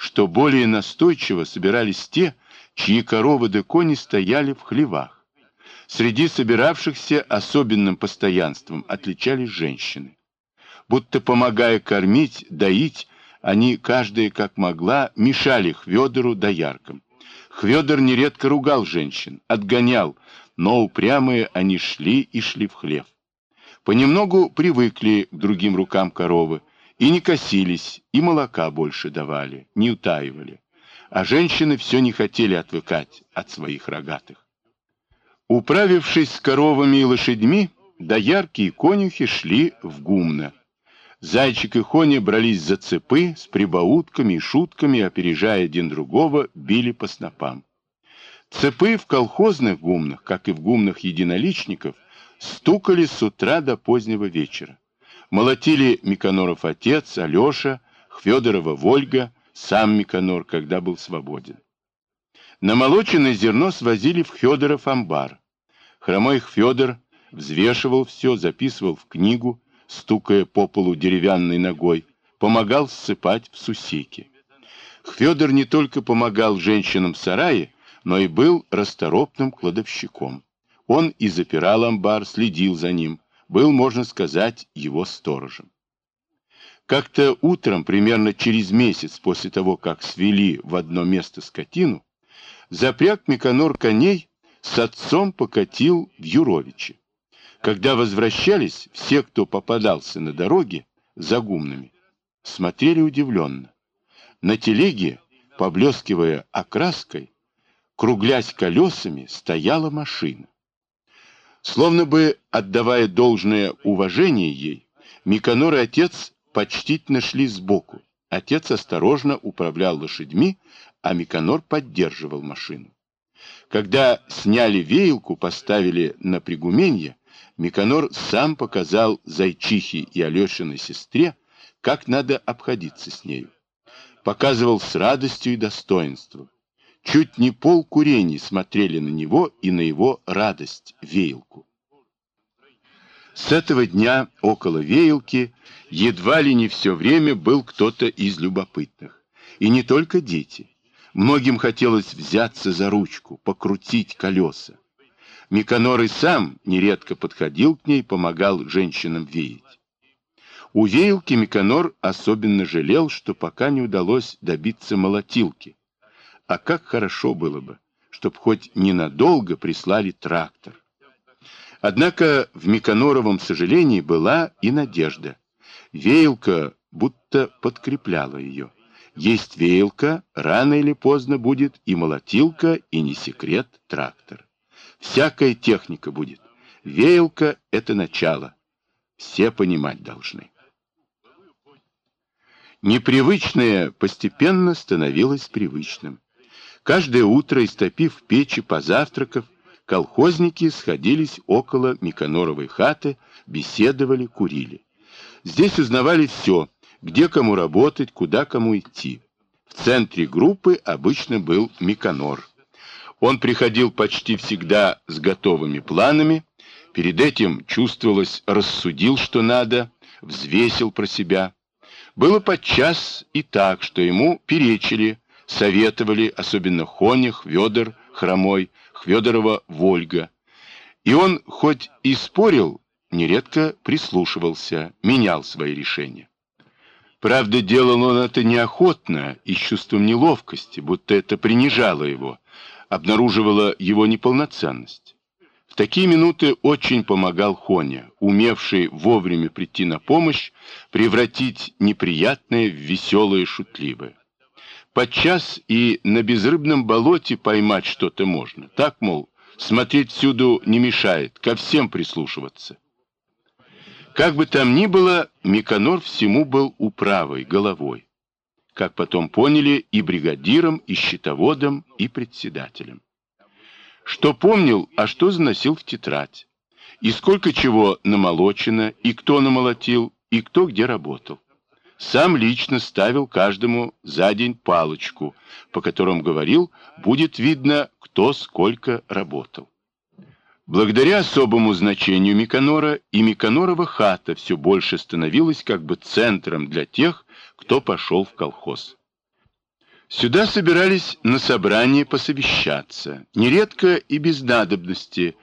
что более настойчиво собирались те, чьи коровы да кони стояли в хлевах. Среди собиравшихся особенным постоянством отличались женщины. Будто помогая кормить, доить, они, каждая как могла, мешали Хвёдору да Яркам. Хвёдор нередко ругал женщин, отгонял, но упрямые они шли и шли в хлев. Понемногу привыкли к другим рукам коровы, и не косились, и молока больше давали, не утаивали. А женщины все не хотели отвыкать от своих рогатых. Управившись с коровами и лошадьми, доярки и конюхи шли в гумно. Зайчик и Хоня брались за цепы, с прибаутками и шутками, опережая один другого, били по снопам. Цепы в колхозных гумнах, как и в гумнах единоличников, стукали с утра до позднего вечера. Молотили Миконоров отец, Алеша, Хвёдорова Вольга, сам Миконор, когда был свободен. Намолоченное зерно свозили в Хвёдоров амбар. Хромой Хвёдор взвешивал все, записывал в книгу, стукая по полу деревянной ногой, помогал ссыпать в сусеки. Хвёдор не только помогал женщинам в сарае, но и был расторопным кладовщиком. Он и запирал амбар, следил за ним, был, можно сказать, его сторожем. Как-то утром, примерно через месяц после того, как свели в одно место скотину, запряг Миконор коней, с отцом покатил в Юровичи. Когда возвращались, все, кто попадался на дороге за гумнами, смотрели удивленно. На телеге, поблескивая окраской, круглясь колесами, стояла машина. Словно бы, отдавая должное уважение ей, Миконор и отец почтительно шли сбоку. Отец осторожно управлял лошадьми, а Миконор поддерживал машину. Когда сняли веялку, поставили на пригуменье, Миконор сам показал Зайчихе и Алешиной сестре, как надо обходиться с нею. Показывал с радостью и достоинством. Чуть не полкурений смотрели на него и на его радость, веялку. С этого дня около веялки едва ли не все время был кто-то из любопытных. И не только дети. Многим хотелось взяться за ручку, покрутить колеса. Миконор и сам нередко подходил к ней, помогал женщинам веять. У веялки Миконор особенно жалел, что пока не удалось добиться молотилки. А как хорошо было бы, чтоб хоть ненадолго прислали трактор. Однако в Миконоровом сожалении была и надежда. Веялка будто подкрепляла ее. Есть веялка, рано или поздно будет и молотилка, и не секрет трактор. Всякая техника будет. Веялка — это начало. Все понимать должны. Непривычное постепенно становилось привычным. Каждое утро, истопив печи, позавтракав, колхозники сходились около Миконоровой хаты, беседовали, курили. Здесь узнавали все, где кому работать, куда кому идти. В центре группы обычно был Миконор. Он приходил почти всегда с готовыми планами, перед этим, чувствовалось, рассудил, что надо, взвесил про себя. Было подчас и так, что ему перечили, советовали, особенно Хоня, Хвёдор, Хромой, Хвёдорова Вольга. И он хоть и спорил, нередко прислушивался, менял свои решения. Правда, делал он это неохотно и с чувством неловкости, будто это принижало его, обнаруживало его неполноценность. В такие минуты очень помогал Хоня, умевший вовремя прийти на помощь, превратить неприятное в веселое и шутливое. Подчас и на безрыбном болоте поймать что-то можно. Так, мол, смотреть всюду не мешает, ко всем прислушиваться. Как бы там ни было, Миконор всему был управой, головой. Как потом поняли, и бригадиром, и счетоводом, и председателем. Что помнил, а что заносил в тетрадь. И сколько чего намолочено, и кто намолотил, и кто где работал. Сам лично ставил каждому за день палочку, по которым говорил, будет видно, кто сколько работал. Благодаря особому значению Миконора и Миконорова хата все больше становилась как бы центром для тех, кто пошел в колхоз. Сюда собирались на собрание посовещаться, нередко и без надобности